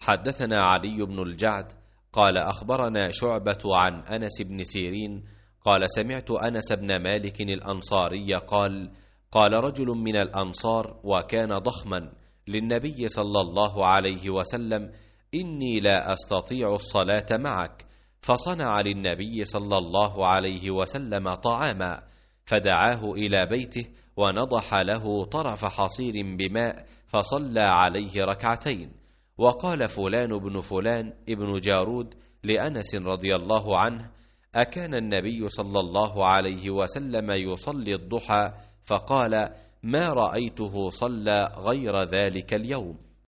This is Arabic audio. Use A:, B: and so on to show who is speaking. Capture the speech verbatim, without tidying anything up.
A: حدثنا علي بن الجعد قال أخبرنا شعبة عن أنس بن سيرين قال سمعت أنس بن مالك الأنصاري قال قال رجل من الأنصار وكان ضخما للنبي صلى الله عليه وسلم: إني لا أستطيع الصلاة معك. فصنع للنبي صلى الله عليه وسلم طعاما، فدعاه إلى بيته ونضح له طرف حصير بماء فصلى عليه ركعتين. وقال فلان بن فلان ابن جارود لأنس رضي الله عنه: أكان النبي صلى الله عليه وسلم يصلي الضحى؟ فقال: ما رأيته صلى غير ذلك اليوم.